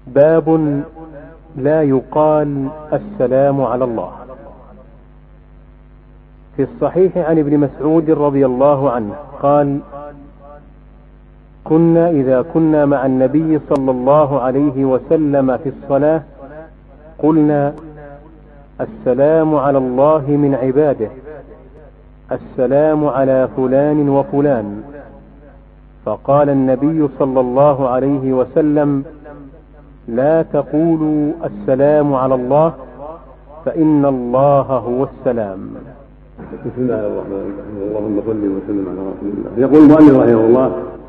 باب لا يقال السلام على الله. في الصحيح عن ابن مسعود رضي الله عنه قال: كنا إذا كنا مع النبي صلى الله عليه وسلم في الصلاة قلنا: السلام على الله من عباده، السلام على فلان وفلان. فقال النبي صلى الله عليه وسلم: لا تقولوا السلام على الله، فإن الله هو السلام. بسم الله الرحمن الرحيم. اللهم صل وسلم على رسول الله. يقول المؤلف رحمه الله: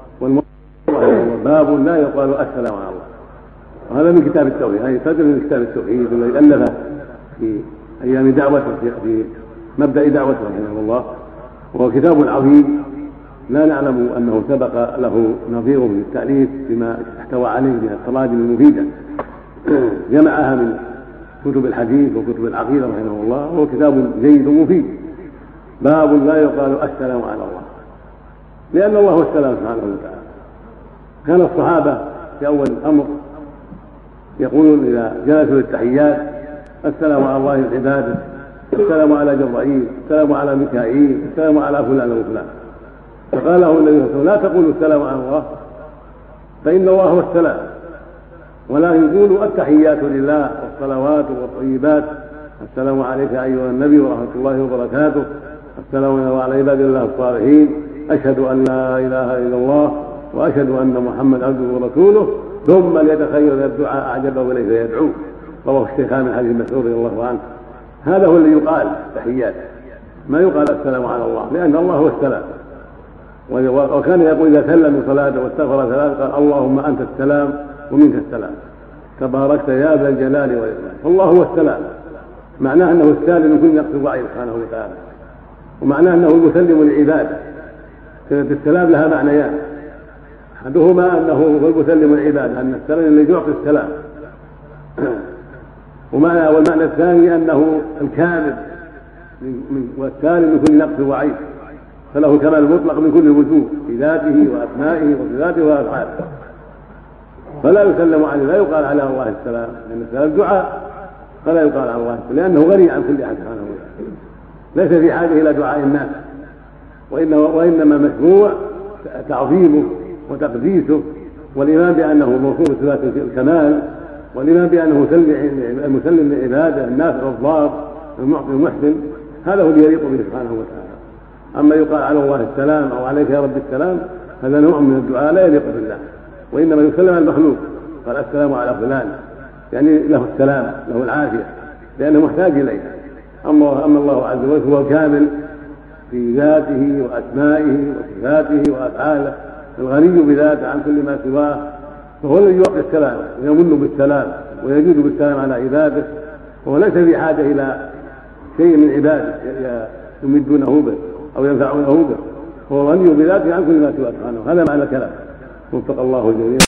باب لا يقال السلام على الله. وهذا من كتاب التوحيد، هذه صدر من كتاب التوحيد الذي ألفه في أيام دعوته، في مبدأ دعوته رحمه الله، وهو كتاب عظيم لا نعلم أنه سبق له نظير من التأليف بما احتوى عليه من التراجم المفيدة، جمعها من كتب الحديث وكتب العقيدة رحمه الله، وهو كتاب جيد ومفيد. باب لا يقال السلام على الله، لأن الله هو السلام سبحانه وتعالى. كان الصحابة في أول الأمر يقولون إذا جلسوا للتحيات: السلام على الله من عباده، السلام على جبرائيل، السلام على ميكائيل، السلام على فلان وفلان. فقال له النبي صلى الله عليه وسلم: لا تقولوا السلام على الله، فإن الله هو السلام، ولا يقولوا التحيات لله والصلوات والطيبات: السلام عليك أيها النبي ورحمة الله وبركاته، السلام على عباد الله الصالحين، أشهد أن لا إله إلا الله وأشهد أن محمد عبده ورسوله، ثم ليتخير الدعاء أعجبه إليه فيدعو. رواه الشيخان من حديث مسعود رضي الله عنه. هذا هو الذي يقال التحيات، ما يقال السلام على الله، لأن الله هو السلام. وكان يقول إذا سلم صلاته واستغفر ثلاث قال: اللهم أنت السلام ومنك السلام، تباركت يا ذا الجلال والإكرام. فالله هو السلام، معناه أنه السالم من كل نقص ضعيف سبحانه وتعالى، ومعناه أنه المسلم للعباد. كلمة السلام لها معنيان: أحدهما أنه هو المسلم للعباد، أن السلام الذي يعطي السلام، والمعنى الثاني أنه الكامل والسالم من كل نقص وعيب، فله كمال مطلق من كل الوجوه في ذاته وأسمائه وصفاته وأفعاله. فلا يسلم عليه، لا يقال على الله السلام، لأن السلام دعاء، فلا يقال على الله السلام، لأنه غني عن كل أحد سبحانه وتعالى، ليس في حاجة إلى دعاء الناس، وإنما مشروع تعظيمه وتقديسه، والإيمان بأنه موصوف بصفات الكمال، والإيمان بأنه المسلم لعباده النافع الضار المعطي المحسن. هذا هو اللي يليق به سبحانه وتعالى. أما يقال على الله السلام أو عليك يا رب السلام، هذا نوع من الدعاء لا يليق بالله، وإنما يسلم على المخلوق. قال: السلام على فلان، يعني له السلام، له العافية، لأنه محتاج إليه. أما الله عز وجل هو كامل في ذاته وأسمائه وصفاته وأفعاله، الغني بذاته عن كل ما سواه، فهو الذي يعطي السلام ويمن بالسلام ويجود بالسلام على عباده، وهو ليس في حاجة إلى شيء من عباده يمدونه به أو ينفعونه به، هو غني بذاته عن كل ما سواه سبحانه. هذا معنى الكلام. وفق الله الجميع.